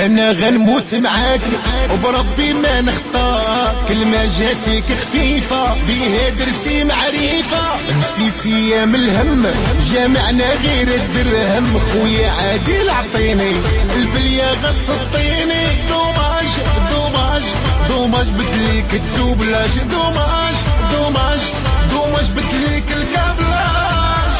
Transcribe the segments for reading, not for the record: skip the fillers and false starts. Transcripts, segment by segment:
انا غنموت معاك وبربي ما نخطاك، كلمة جاتك خفيفة بيها درتي معرفة، نسيتي ايام الهم جامعنا غير الدرهم، خويا عادل عطيني البلية غتسطيني، دوماج دوماج دوماج بدليك الدوبلاج، دوماج دوماج دوماج بدليك الكابلاج.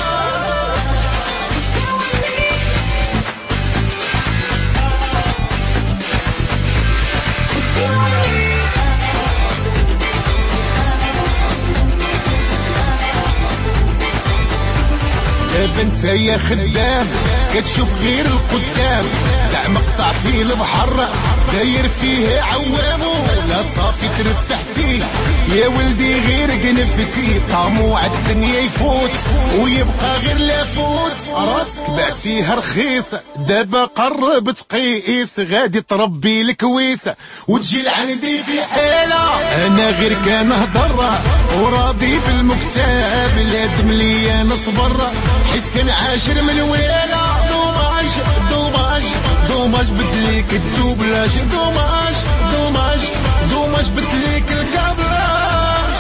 انت يا خدام كتشوف غير القدام، زعما قطعتي البحر داير فيه عوامو، لا صافي ترفحتي يا ولدي غير قنفتي، طموع الدنيا يفوت ويبقى غير لافوت، راسك بعتيها رخيصة دابا قرب تقيس، غادي تربي الكويسة وتجي لعندي في حالة، انا غير كنهضر وراضي بالمكتاب، لازم ليا نصبر حيت كنعاشر من ويلا، دوماج دوماج دوماج بدليك الدوبلاج، دوماج دوماج دوماج بدليك الكابلاج.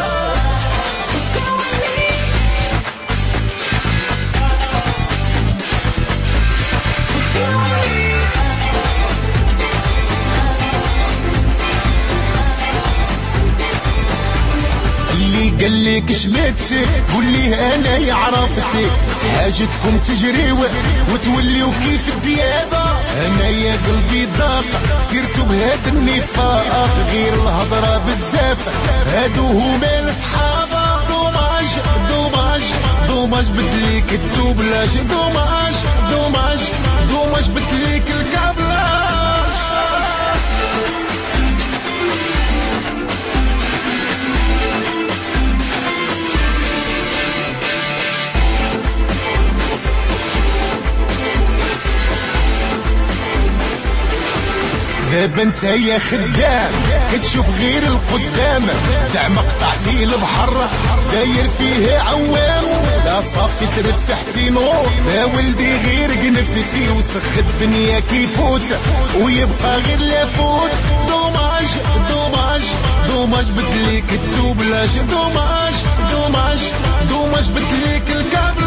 اللي قالك شمتك قولي انا يا عرفتي، حاجتكم تجري وتوليو كيف الديابه، انا يا قلبي ضاق سيرتو بهاد النفاق، غير الهضره بزاف هادو هما الصحابه، دوماج دوماج دوماج بدليك الدوبلاج، دوماج دوماج دوماج بدليك الكابلاج. دابا انت يا خدام كتشوف غير القدام، زعما قطعتي البحر داير فيه عوام، لا صافي ترفحتي نور يا ولدي غير قنفتي، وسخ الدنيا كيفوت ويبقى غير لافوت، دوماج دوماج دوماج بدليك الدوبلاج، دوماج دوماج دوماج بدليك الكابلاج.